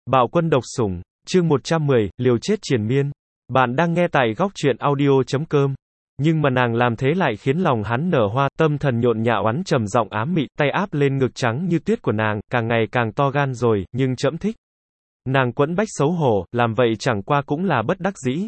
Bạo quân độc sủng, chương 110, liều chết triền miên. Bạn đang nghe tại góc truyện audio.com. Nhưng mà nàng làm thế lại khiến lòng hắn nở hoa, tâm thần nhộn nhạo, hắn trầm giọng ám mị, tay áp lên ngực trắng như tuyết của nàng, càng ngày càng to gan rồi, nhưng trẫm thích. Nàng quẫn bách xấu hổ, làm vậy chẳng qua cũng là bất đắc dĩ.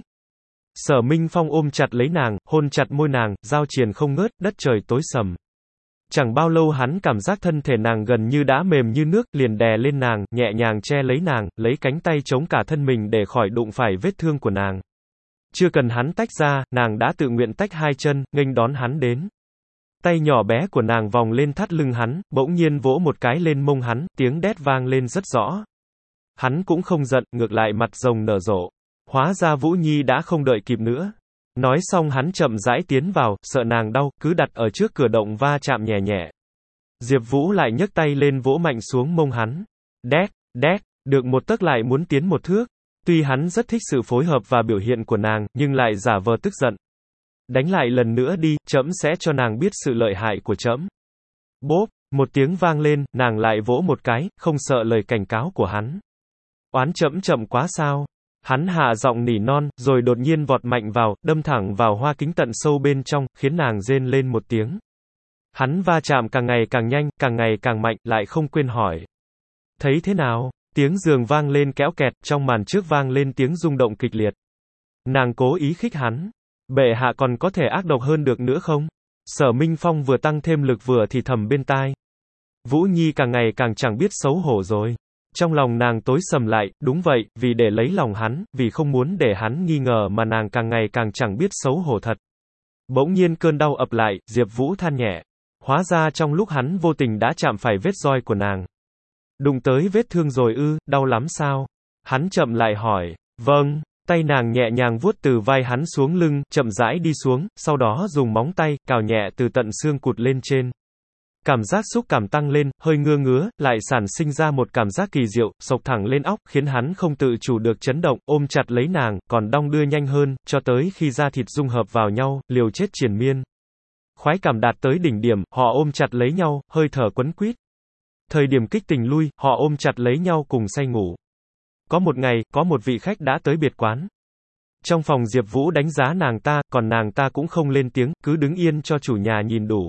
Sở Minh Phong ôm chặt lấy nàng, hôn chặt môi nàng, giao triền không ngớt, đất trời tối sầm. Chẳng bao lâu hắn cảm giác thân thể nàng gần như đã mềm như nước, liền đè lên nàng, nhẹ nhàng che lấy nàng, lấy cánh tay chống cả thân mình để khỏi đụng phải vết thương của nàng. Chưa cần hắn tách ra, nàng đã tự nguyện tách hai chân, nghênh đón hắn đến. Tay nhỏ bé của nàng vòng lên thắt lưng hắn, bỗng nhiên vỗ một cái lên mông hắn, tiếng đét vang lên rất rõ. Hắn cũng không giận, ngược lại mặt rồng nở rộ. Hóa ra Vũ Nhi đã không đợi kịp nữa. Nói xong hắn chậm rãi tiến vào, sợ nàng đau, cứ đặt ở trước cửa động va chạm nhẹ nhẹ. Diệp Vũ lại nhấc tay lên vỗ mạnh xuống mông hắn. Đét, đét, được một tấc lại muốn tiến một thước. Tuy hắn rất thích sự phối hợp và biểu hiện của nàng, nhưng lại giả vờ tức giận. Đánh lại lần nữa đi, trẫm sẽ cho nàng biết sự lợi hại của trẫm. Bốp, một tiếng vang lên, nàng lại vỗ một cái, không sợ lời cảnh cáo của hắn. Oán trẫm chậm quá sao? Hắn hạ giọng nỉ non, rồi đột nhiên vọt mạnh vào, đâm thẳng vào hoa kính tận sâu bên trong, khiến nàng rên lên một tiếng. Hắn va chạm càng ngày càng nhanh, càng ngày càng mạnh, lại không quên hỏi. Thấy thế nào? Tiếng giường vang lên kéo kẹt, trong màn trước vang lên tiếng rung động kịch liệt. Nàng cố ý khích hắn. Bệ hạ còn có thể ác độc hơn được nữa không? Sở Minh Phong vừa tăng thêm lực vừa thì thầm bên tai. Vũ Nhi càng ngày càng chẳng biết xấu hổ rồi. Trong lòng nàng tối sầm lại, đúng vậy, vì để lấy lòng hắn, vì không muốn để hắn nghi ngờ mà nàng càng ngày càng chẳng biết xấu hổ thật. Bỗng nhiên cơn đau ập lại, Diệp Vũ than nhẹ. Hóa ra trong lúc hắn vô tình đã chạm phải vết roi của nàng. Đụng tới vết thương rồi ư, đau lắm sao? Hắn chậm lại hỏi. Vâng, tay nàng nhẹ nhàng vuốt từ vai hắn xuống lưng, chậm rãi đi xuống, sau đó dùng móng tay, cào nhẹ từ tận xương cụt lên trên. Cảm giác xúc cảm tăng lên, hơi ngứa ngứa, lại sản sinh ra một cảm giác kỳ diệu, xộc thẳng lên óc, khiến hắn không tự chủ được chấn động, ôm chặt lấy nàng, còn đong đưa nhanh hơn, cho tới khi da thịt dung hợp vào nhau, liều chết triền miên. Khoái cảm đạt tới đỉnh điểm, họ ôm chặt lấy nhau, hơi thở quấn quýt. Thời điểm kích tình lui, họ ôm chặt lấy nhau cùng say ngủ. Có một ngày, có một vị khách đã tới biệt quán. Trong phòng Diệp Vũ đánh giá nàng ta, còn nàng ta cũng không lên tiếng, cứ đứng yên cho chủ nhà nhìn đủ.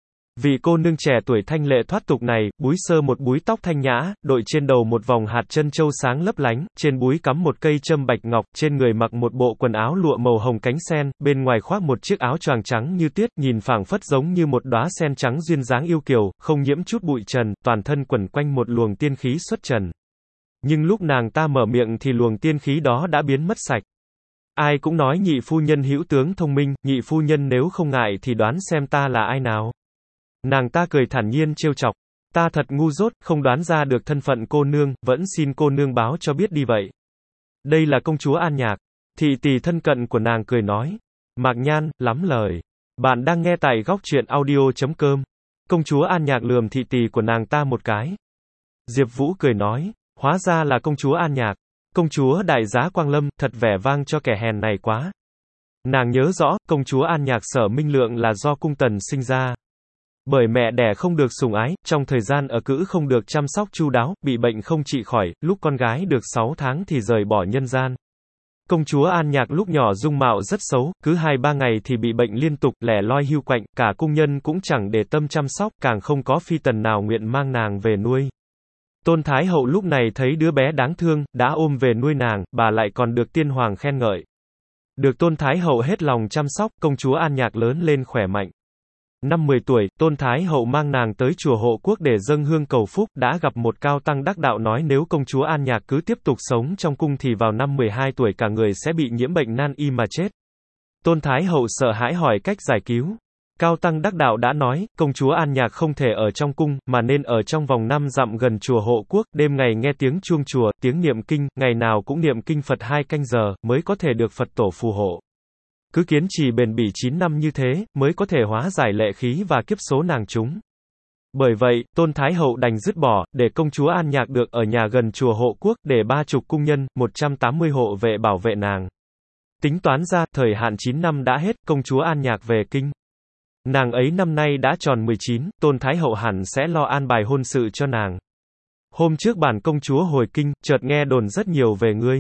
Vị cô nương trẻ tuổi thanh lệ thoát tục này, búi sơ một búi tóc thanh nhã, đội trên đầu một vòng hạt trân châu sáng lấp lánh, trên búi cắm một cây châm bạch ngọc, trên người mặc một bộ quần áo lụa màu hồng cánh sen, bên ngoài khoác một chiếc áo choàng trắng như tuyết, nhìn phảng phất giống như một đóa sen trắng duyên dáng yêu kiều, không nhiễm chút bụi trần, toàn thân quẩn quanh một luồng tiên khí xuất trần. Nhưng lúc nàng ta mở miệng thì luồng tiên khí đó đã biến mất sạch. Ai cũng nói nhị phu nhân hữu tướng thông minh, nhị phu nhân nếu không ngại thì đoán xem ta là ai nào. Nàng ta cười thản nhiên trêu chọc. Ta thật ngu dốt, không đoán ra được thân phận cô nương, vẫn xin cô nương báo cho biết đi vậy. Đây là công chúa An Nhạc. Thị tỷ thân cận của nàng cười nói. Mạc Nhan, lắm lời. Bạn đang nghe tại góc truyện audio.com. Công chúa An Nhạc lườm thị tỷ của nàng ta một cái. Diệp Vũ cười nói. Hóa ra là công chúa An Nhạc. Công chúa đại giá Quang Lâm, thật vẻ vang cho kẻ hèn này quá. Nàng nhớ rõ, công chúa An Nhạc Sở Minh Lượng là do cung tần sinh ra. Bởi mẹ đẻ không được sủng ái, trong thời gian ở cữ không được chăm sóc chu đáo, bị bệnh không trị khỏi, lúc con gái được 6 tháng thì rời bỏ nhân gian. Công chúa An Nhạc lúc nhỏ dung mạo rất xấu, cứ 2-3 ngày thì bị bệnh liên tục, lẻ loi hưu quạnh, cả cung nhân cũng chẳng để tâm chăm sóc, càng không có phi tần nào nguyện mang nàng về nuôi. Tôn Thái Hậu lúc này thấy đứa bé đáng thương, đã ôm về nuôi nàng, bà lại còn được tiên hoàng khen ngợi. Được Tôn Thái Hậu hết lòng chăm sóc, công chúa An Nhạc lớn lên khỏe mạnh. Năm 10 tuổi, Tôn Thái Hậu mang nàng tới chùa Hộ Quốc để dâng hương cầu phúc, đã gặp một cao tăng đắc đạo nói nếu công chúa An Nhạc cứ tiếp tục sống trong cung thì vào năm 12 tuổi cả người sẽ bị nhiễm bệnh nan y mà chết. Tôn Thái Hậu sợ hãi hỏi cách giải cứu. Cao tăng đắc đạo đã nói, công chúa An Nhạc không thể ở trong cung, mà nên ở trong vòng 5 dặm gần chùa Hộ Quốc, đêm ngày nghe tiếng chuông chùa, tiếng niệm kinh, ngày nào cũng niệm kinh Phật 2 canh giờ, mới có thể được Phật tổ phù hộ. Cứ kiên trì bền bỉ 9 năm như thế, mới có thể hóa giải lệ khí và kiếp số nàng chúng. Bởi vậy, Tôn Thái Hậu đành dứt bỏ, để công chúa An Nhạc được ở nhà gần chùa Hộ Quốc, để 30 cung nhân, 180 hộ vệ bảo vệ nàng. Tính toán ra, thời hạn 9 năm đã hết, công chúa An Nhạc về kinh. Nàng ấy năm nay đã tròn 19, Tôn Thái Hậu hẳn sẽ lo an bài hôn sự cho nàng. Hôm trước bản công chúa hồi kinh, chợt nghe đồn rất nhiều về ngươi.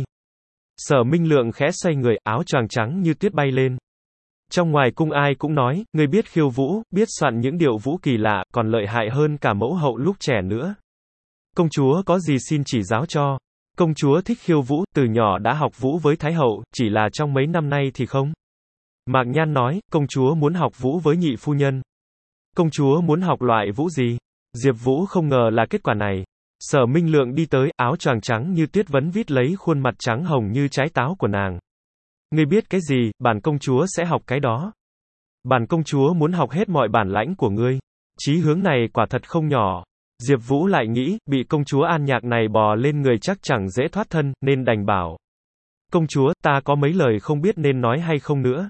Sở Minh Lượng khẽ xoay người, áo choàng trắng như tuyết bay lên. Trong ngoài cung ai cũng nói, ngươi biết khiêu vũ, biết soạn những điệu vũ kỳ lạ, còn lợi hại hơn cả mẫu hậu lúc trẻ nữa. Công chúa có gì xin chỉ giáo cho. Công chúa thích khiêu vũ, từ nhỏ đã học vũ với Thái hậu, chỉ là trong mấy năm nay thì không. Mạc Nhan nói, công chúa muốn học vũ với nhị phu nhân. Công chúa muốn học loại vũ gì? Diệp Vũ không ngờ là kết quả này. Sở Minh Lượng đi tới, áo choàng trắng như tuyết vấn vít lấy khuôn mặt trắng hồng như trái táo của nàng. Ngươi biết cái gì, bản công chúa sẽ học cái đó. Bản công chúa muốn học hết mọi bản lãnh của ngươi. Chí hướng này quả thật không nhỏ. Diệp Vũ lại nghĩ, bị công chúa An Nhạc này bò lên người chắc chẳng dễ thoát thân, nên đành bảo. Công chúa, ta có mấy lời không biết nên nói hay không nữa.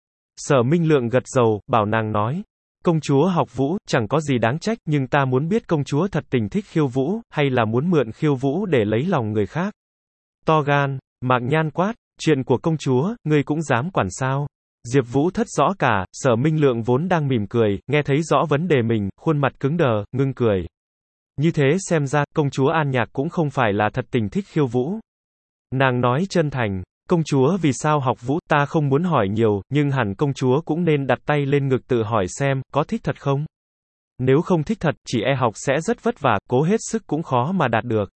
Sở Minh Lượng gật đầu, bảo nàng nói. Công chúa học vũ, chẳng có gì đáng trách, nhưng ta muốn biết công chúa thật tình thích khiêu vũ, hay là muốn mượn khiêu vũ để lấy lòng người khác. To gan, Mạc Nhan quát, chuyện của công chúa, ngươi cũng dám quản sao? Diệp Vũ thất rõ cả, Sở Minh Lượng vốn đang mỉm cười, nghe thấy rõ vấn đề mình, khuôn mặt cứng đờ, ngưng cười. Như thế xem ra, công chúa An Nhạc cũng không phải là thật tình thích khiêu vũ. Nàng nói chân thành, công chúa vì sao học vũ, ta không muốn hỏi nhiều, nhưng hẳn công chúa cũng nên đặt tay lên ngực tự hỏi xem, có thích thật không? Nếu không thích thật, chỉ e học sẽ rất vất vả, cố hết sức cũng khó mà đạt được.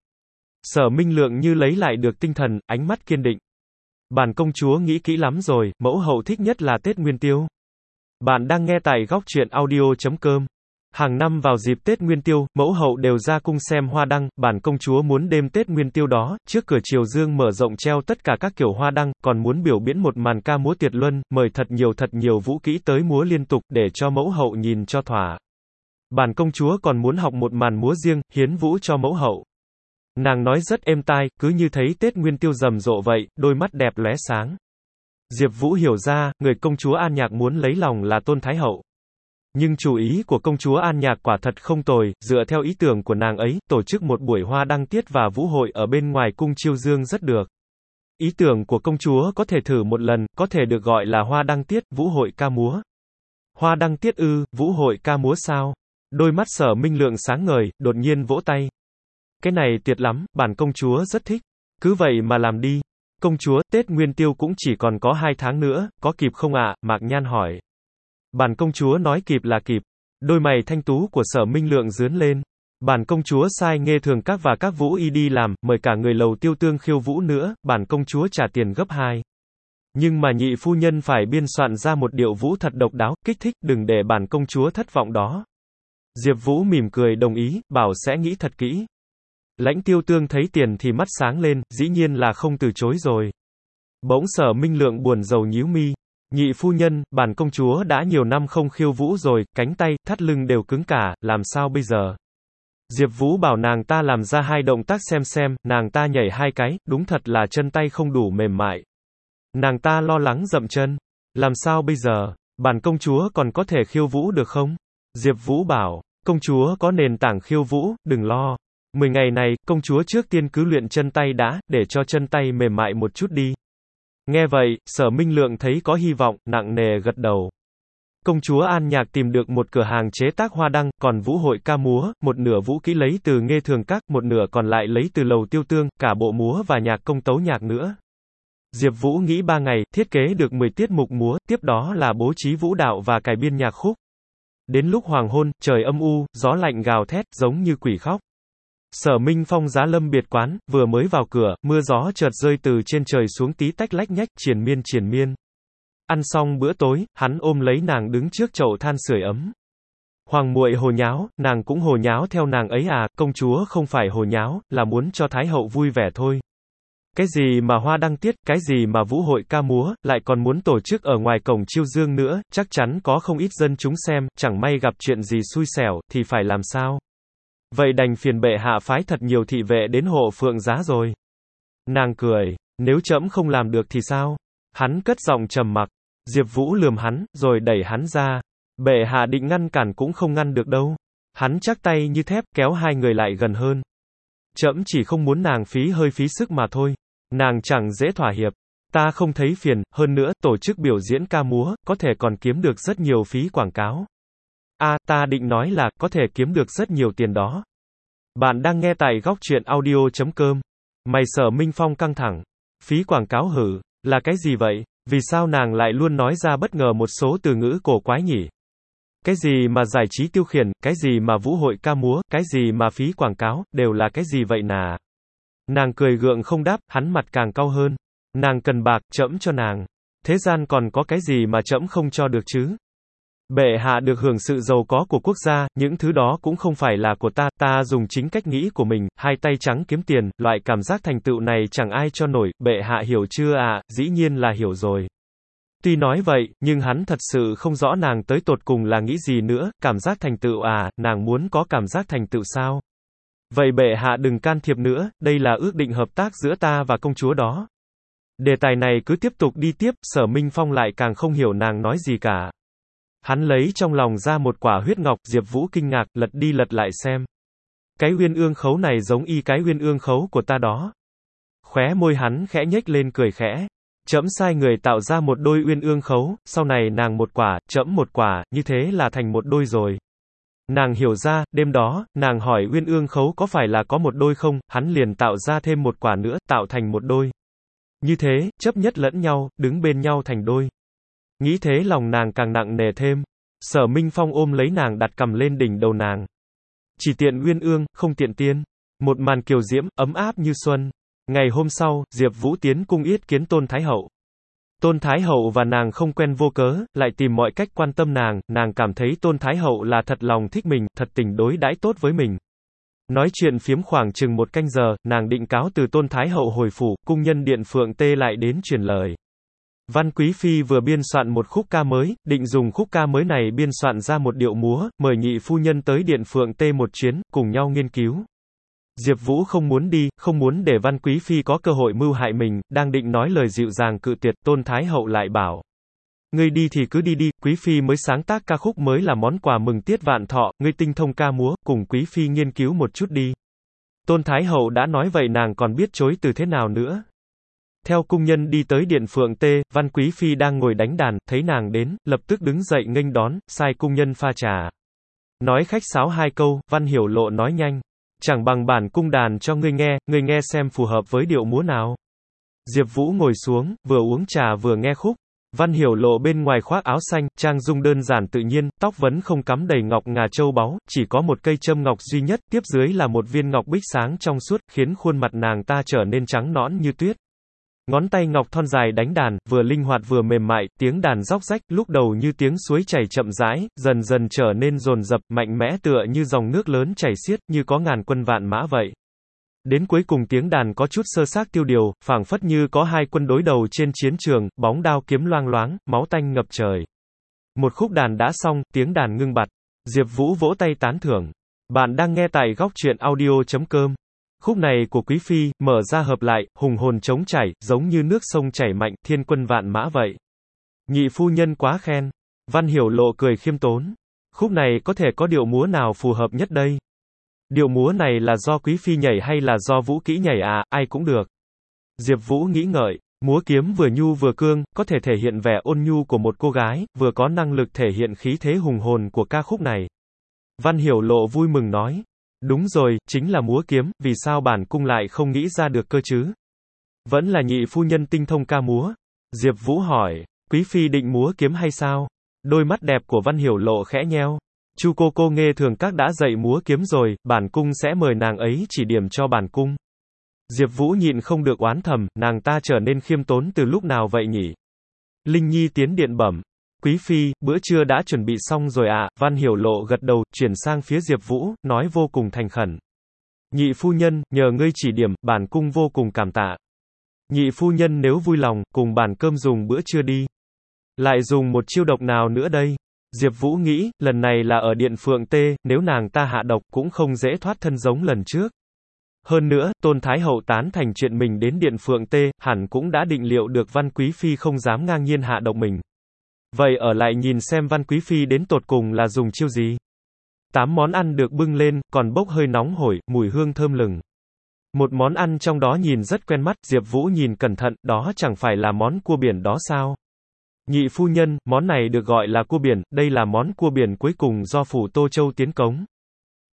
Sở Minh Lượng như lấy lại được tinh thần, ánh mắt kiên định. Bản công chúa nghĩ kỹ lắm rồi, mẫu hậu thích nhất là Tết Nguyên Tiêu. Bạn đang nghe tại góc truyện audio.com. Hàng năm vào dịp Tết Nguyên Tiêu, mẫu hậu đều ra cung xem hoa đăng, bản công chúa muốn đêm Tết Nguyên Tiêu đó, trước cửa triều dương mở rộng treo tất cả các kiểu hoa đăng, còn muốn biểu diễn một màn ca múa tuyệt luân, mời thật nhiều vũ kỹ tới múa liên tục, để cho mẫu hậu nhìn cho thỏa. Bản công chúa còn muốn học một màn múa riêng, hiến vũ cho mẫu hậu. Nàng nói rất êm tai, cứ như thấy Tết Nguyên Tiêu rầm rộ vậy, đôi mắt đẹp lóe sáng. Diệp Vũ hiểu ra, người công chúa An Nhạc muốn lấy lòng là Tôn Thái hậu. Nhưng chủ ý của công chúa An Nhạc quả thật không tồi, dựa theo ý tưởng của nàng ấy, tổ chức một buổi hoa đăng tiết và vũ hội ở bên ngoài cung chiêu dương rất được. Ý tưởng của công chúa có thể thử một lần, có thể được gọi là hoa đăng tiết, vũ hội ca múa. Hoa đăng tiết ư, vũ hội ca múa sao? Đôi mắt Sở Minh Lượng sáng ngời, đột nhiên vỗ tay. Cái này tuyệt lắm, bản công chúa rất thích. Cứ vậy mà làm đi. Công chúa, Tết Nguyên Tiêu cũng chỉ còn có 2 tháng nữa, có kịp không ạ? Mạc Nhan hỏi. Bản công chúa nói kịp là kịp. Đôi mày thanh tú của Sở Minh Lượng rướn lên. Bản công chúa sai Nghê Thường Các và các vũ y đi làm, mời cả người Lầu Tiêu Tương khiêu vũ nữa, bản công chúa trả tiền gấp 2. Nhưng mà nhị phu nhân phải biên soạn ra một điệu vũ thật độc đáo, kích thích, đừng để bản công chúa thất vọng đó. Diệp Vũ mỉm cười đồng ý, bảo sẽ nghĩ thật kỹ. Lãnh Tiêu Tương thấy tiền thì mắt sáng lên, dĩ nhiên là không từ chối rồi. Bỗng Sở Minh Lượng buồn rầu nhíu mi. Nhị phu nhân, bản công chúa đã nhiều năm không khiêu vũ rồi, cánh tay, thắt lưng đều cứng cả, làm sao bây giờ? Diệp Vũ bảo nàng ta làm ra 2 động tác xem, nàng ta nhảy 2 cái, đúng thật là chân tay không đủ mềm mại. Nàng ta lo lắng dậm chân. Làm sao bây giờ? Bản công chúa còn có thể khiêu vũ được không? Diệp Vũ bảo, công chúa có nền tảng khiêu vũ, đừng lo. 10 ngày này, công chúa trước tiên cứ luyện chân tay đã, để cho chân tay mềm mại một chút đi. Nghe vậy, Sở Minh Lượng thấy có hy vọng, nặng nề gật đầu. Công chúa An Nhạc tìm được một cửa hàng chế tác hoa đăng, còn vũ hội ca múa, một nửa vũ kỹ lấy từ Nghê Thường Các, một nửa còn lại lấy từ Lầu Tiêu Tương, cả bộ múa và nhạc công tấu nhạc nữa. Diệp Vũ nghĩ 3 ngày, thiết kế được 10 tiết mục múa, tiếp đó là bố trí vũ đạo và cải biên nhạc khúc. Đến lúc hoàng hôn, trời âm u, gió lạnh gào thét, giống như quỷ khóc. Sở Minh Phong giá lâm biệt quán, vừa mới vào cửa, mưa gió chợt rơi từ trên trời xuống tí tách lách nhách, triền miên. Ăn xong bữa tối, hắn ôm lấy nàng đứng trước chậu than sưởi ấm. Hoàng muội hồ nháo, nàng cũng hồ nháo theo nàng ấy à, công chúa không phải hồ nháo, là muốn cho Thái hậu vui vẻ thôi. Cái gì mà hoa đăng tiết, cái gì mà vũ hội ca múa, lại còn muốn tổ chức ở ngoài cổng chiêu dương nữa, chắc chắn có không ít dân chúng xem, chẳng may gặp chuyện gì xui xẻo, thì phải làm sao? Vậy đành phiền bệ hạ phái thật nhiều thị vệ đến hộ phượng giá rồi. Nàng cười, nếu trẫm không làm được thì sao? Hắn cất giọng trầm mặc. Diệp Vũ lườm hắn, rồi đẩy hắn ra. Bệ hạ định ngăn cản cũng không ngăn được đâu. Hắn chắc tay như thép, kéo 2 người lại gần hơn. Trẫm chỉ không muốn nàng phí hơi phí sức mà thôi. Nàng chẳng dễ thỏa hiệp. Ta không thấy phiền, hơn nữa, tổ chức biểu diễn ca múa, có thể còn kiếm được rất nhiều phí quảng cáo. Ta định nói là, có thể kiếm được rất nhiều tiền đó. Bạn đang nghe tại góc truyện audio.com. Mày Sở Minh Phong căng thẳng. Phí quảng cáo hử, là cái gì vậy? Vì sao nàng lại luôn nói ra bất ngờ một số từ ngữ cổ quái nhỉ? Cái gì mà giải trí tiêu khiển, cái gì mà vũ hội ca múa, cái gì mà phí quảng cáo, đều là cái gì vậy nà? Nàng cười gượng không đáp, hắn mặt càng cau hơn. Nàng cần bạc, trẫm cho nàng. Thế gian còn có cái gì mà trẫm không cho được chứ? Bệ hạ được hưởng sự giàu có của quốc gia, những thứ đó cũng không phải là của ta, ta dùng chính cách nghĩ của mình, hai tay trắng kiếm tiền, loại cảm giác thành tựu này chẳng ai cho nổi, bệ hạ hiểu chưa ạ? Dĩ nhiên là hiểu rồi. Tuy nói vậy, nhưng hắn thật sự không rõ nàng tới tột cùng là nghĩ gì nữa, cảm giác thành tựu à, nàng muốn có cảm giác thành tựu sao? Vậy bệ hạ đừng can thiệp nữa, đây là ước định hợp tác giữa ta và công chúa đó. Đề tài này cứ tiếp tục đi tiếp, Sở Minh Phong lại càng không hiểu nàng nói gì cả. Hắn lấy trong lòng ra một quả huyết ngọc, Diệp Vũ kinh ngạc, lật đi lật lại xem. Cái uyên ương khấu này giống y cái uyên ương khấu của ta đó. Khóe môi hắn khẽ nhếch lên cười khẽ. Trẫm sai người tạo ra một đôi uyên ương khấu, sau này nàng một quả, trẫm một quả, như thế là thành một đôi rồi. Nàng hiểu ra, đêm đó, nàng hỏi uyên ương khấu có phải là có một đôi không, hắn liền tạo ra thêm một quả nữa, tạo thành một đôi. Như thế, chấp nhất lẫn nhau, đứng bên nhau thành đôi. Nghĩ thế lòng nàng càng nặng nề thêm. Sở Minh Phong ôm lấy nàng đặt cầm lên đỉnh đầu nàng. Chỉ tiện uyên ương, không tiện tiên. Một màn kiều diễm, ấm áp như xuân. Ngày hôm sau, Diệp Vũ tiến cung yết kiến Tôn Thái Hậu. Tôn Thái Hậu và nàng không quen vô cớ, lại tìm mọi cách quan tâm nàng cảm thấy Tôn Thái Hậu là thật lòng thích mình, thật tình đối đãi tốt với mình. Nói chuyện phiếm khoảng chừng một canh giờ, nàng định cáo từ Tôn Thái Hậu hồi phủ, cung nhân điện Phượng Tê lại đến truyền lời. Văn Quý Phi vừa biên soạn một khúc ca mới, định dùng khúc ca mới này biên soạn ra một điệu múa, mời nhị phu nhân tới điện Phượng Tê một chuyến, cùng nhau nghiên cứu. Diệp Vũ không muốn đi, không muốn để Văn Quý Phi có cơ hội mưu hại mình, đang định nói lời dịu dàng cự tuyệt, Tôn Thái Hậu lại bảo. Ngươi đi thì cứ đi đi, Quý Phi mới sáng tác ca khúc mới là món quà mừng tiết vạn thọ, ngươi tinh thông ca múa, cùng Quý Phi nghiên cứu một chút đi. Tôn Thái Hậu đã nói vậy nàng còn biết chối từ thế nào nữa. Theo cung nhân đi tới điện Phượng Tê, Văn Quý Phi đang ngồi đánh đàn, thấy nàng đến, lập tức đứng dậy nghênh đón, sai cung nhân pha trà. Nói khách sáo hai câu, Văn Hiểu Lộ nói nhanh. Chẳng bằng bản cung đàn cho ngươi nghe xem phù hợp với điệu múa nào. Diệp Vũ ngồi xuống, vừa uống trà vừa nghe khúc. Văn Hiểu Lộ bên ngoài khoác áo xanh, trang dung đơn giản tự nhiên, tóc vẫn không cắm đầy ngọc ngà châu báu, chỉ có một cây châm ngọc duy nhất, tiếp dưới là một viên ngọc bích sáng trong suốt, khiến khuôn mặt nàng ta trở nên trắng nõn như tuyết. Ngón tay ngọc thon dài đánh đàn, vừa linh hoạt vừa mềm mại, tiếng đàn róc rách, lúc đầu như tiếng suối chảy chậm rãi, dần dần trở nên dồn dập, mạnh mẽ tựa như dòng nước lớn chảy xiết, như có ngàn quân vạn mã vậy. Đến cuối cùng tiếng đàn có chút sơ xác tiêu điều, phảng phất như có hai quân đối đầu trên chiến trường, bóng đao kiếm loang loáng, máu tanh ngập trời. Một khúc đàn đã xong, tiếng đàn ngưng bặt. Diệp Vũ vỗ tay tán thưởng. Bạn đang nghe tại góc truyện audio.com. Khúc này của Quý Phi, mở ra hợp lại, hùng hồn trống chảy, giống như nước sông chảy mạnh, thiên quân vạn mã vậy. Nhị phu nhân quá khen. Văn Hiểu Lộ cười khiêm tốn. Khúc này có thể có điệu múa nào phù hợp nhất đây? Điệu múa này là do Quý Phi nhảy hay là do Vũ Kỹ nhảy à, ai cũng được. Diệp Vũ nghĩ ngợi, múa kiếm vừa nhu vừa cương, có thể thể hiện vẻ ôn nhu của một cô gái, vừa có năng lực thể hiện khí thế hùng hồn của ca khúc này. Văn Hiểu Lộ vui mừng nói. Đúng rồi, chính là múa kiếm, vì sao bản cung lại không nghĩ ra được cơ chứ? Vẫn là nhị phu nhân tinh thông ca múa. Diệp Vũ hỏi, Quý Phi định múa kiếm hay sao? Đôi mắt đẹp của Văn Hiểu Lộ khẽ nheo. Chu cô nghe thường các đã dạy múa kiếm rồi, bản cung sẽ mời nàng ấy chỉ điểm cho bản cung. Diệp Vũ nhịn không được oán thầm, nàng ta trở nên khiêm tốn từ lúc nào vậy nhỉ? Linh Nhi tiến điện bẩm. Quý Phi, bữa trưa đã chuẩn bị xong rồi ạ, Văn Hiểu Lộ gật đầu, chuyển sang phía Diệp Vũ, nói vô cùng thành khẩn. Nhị phu nhân, nhờ ngươi chỉ điểm, bản cung vô cùng cảm tạ. Nhị phu nhân nếu vui lòng, cùng bàn cơm dùng bữa trưa đi. Lại dùng một chiêu độc nào nữa đây? Diệp Vũ nghĩ, lần này là ở điện Phượng Tê, nếu nàng ta hạ độc cũng không dễ thoát thân giống lần trước. Hơn nữa, Tôn Thái Hậu tán thành chuyện mình đến điện Phượng Tê, hẳn cũng đã định liệu được Văn Quý Phi không dám ngang nhiên hạ độc mình. Vậy ở lại nhìn xem Văn Quý Phi đến tột cùng là dùng chiêu gì. 8 món ăn được bưng lên, còn bốc hơi nóng hổi, mùi hương thơm lừng. Một món ăn trong đó nhìn rất quen mắt, Diệp Vũ nhìn cẩn thận, đó chẳng phải là món cua biển đó sao? Nhị phu nhân, món này được gọi là cua biển, đây là món cua biển cuối cùng do phủ Tô Châu tiến cống.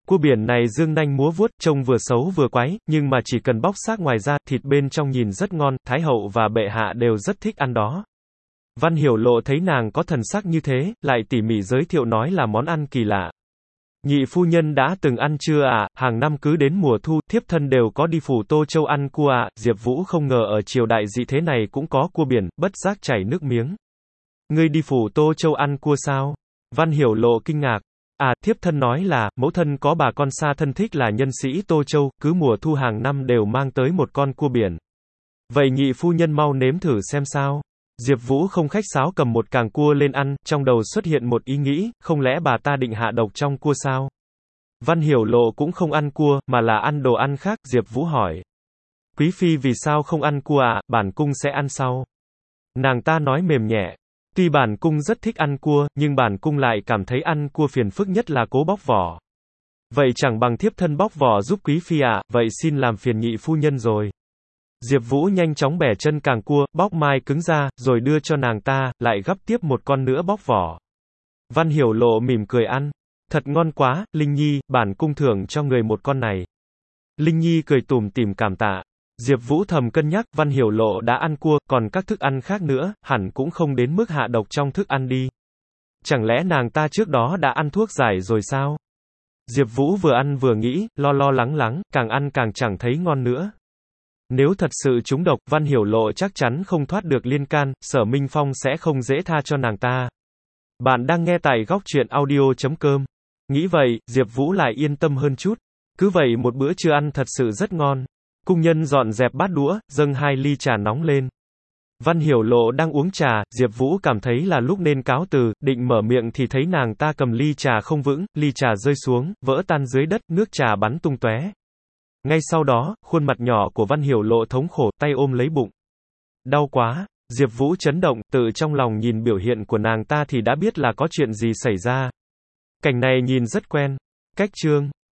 Cua biển này dương nanh múa vuốt, trông vừa xấu vừa quái, nhưng mà chỉ cần bóc xác ngoài ra, thịt bên trong nhìn rất ngon, Thái hậu và bệ hạ đều rất thích ăn đó. Văn Hiểu Lộ thấy nàng có thần sắc như thế, lại tỉ mỉ giới thiệu nói là món ăn kỳ lạ. Nhị phu nhân đã từng ăn chưa ạ? Hàng năm cứ đến mùa thu, thiếp thân đều có đi Phủ Tô Châu ăn cua ạ. Diệp Vũ không ngờ ở triều đại dị thế này cũng có cua biển, bất giác chảy nước miếng. Ngươi đi Phủ Tô Châu ăn cua sao? Văn Hiểu Lộ kinh ngạc. Thiếp thân nói là, mẫu thân có bà con xa thân thích là nhân sĩ Tô Châu, cứ mùa thu hàng năm đều mang tới một con cua biển. Vậy nhị phu nhân mau nếm thử xem sao. Diệp Vũ không khách sáo cầm một càng cua lên ăn, trong đầu xuất hiện một ý nghĩ, không lẽ bà ta định hạ độc trong cua sao? Văn Hiểu Lộ cũng không ăn cua, mà là ăn đồ ăn khác, Diệp Vũ hỏi. Quý phi vì sao không ăn cua ạ? Bản cung sẽ ăn sau. Nàng ta nói mềm nhẹ. Tuy bản cung rất thích ăn cua, nhưng bản cung lại cảm thấy ăn cua phiền phức nhất là cố bóc vỏ. Vậy chẳng bằng thiếp thân bóc vỏ giúp quý phi ạ, vậy xin làm phiền nhị phu nhân rồi. Diệp Vũ nhanh chóng bẻ chân càng cua, bóc mai cứng ra, rồi đưa cho nàng ta, lại gắp tiếp một con nữa bóc vỏ. Văn Hiểu Lộ mỉm cười ăn. Thật ngon quá, Linh Nhi, bản cung thưởng cho người một con này. Linh Nhi cười tủm tỉm cảm tạ. Diệp Vũ thầm cân nhắc, Văn Hiểu Lộ đã ăn cua, còn các thức ăn khác nữa, hẳn cũng không đến mức hạ độc trong thức ăn đi. Chẳng lẽ nàng ta trước đó đã ăn thuốc giải rồi sao? Diệp Vũ vừa ăn vừa nghĩ, lo lắng, càng ăn càng chẳng thấy ngon nữa. Nếu thật sự trúng độc, Văn Hiểu Lộ chắc chắn không thoát được liên can, Sở Minh Phong sẽ không dễ tha cho nàng ta. Bạn đang nghe tại góc truyện audio.com. Nghĩ vậy, Diệp Vũ lại yên tâm hơn chút. Cứ vậy một bữa trưa ăn thật sự rất ngon. Cung nhân dọn dẹp bát đũa, dâng 2 ly trà nóng lên. Văn Hiểu Lộ đang uống trà, Diệp Vũ cảm thấy là lúc nên cáo từ, định mở miệng thì thấy nàng ta cầm ly trà không vững, ly trà rơi xuống, vỡ tan dưới đất, nước trà bắn tung tóe. Ngay sau đó, khuôn mặt nhỏ của Văn Hiểu Lộ thống khổ, tay ôm lấy bụng. Đau quá, Diệp Vũ chấn động, tự trong lòng nhìn biểu hiện của nàng ta thì đã biết là có chuyện gì xảy ra. Cảnh này nhìn rất quen. Cách chương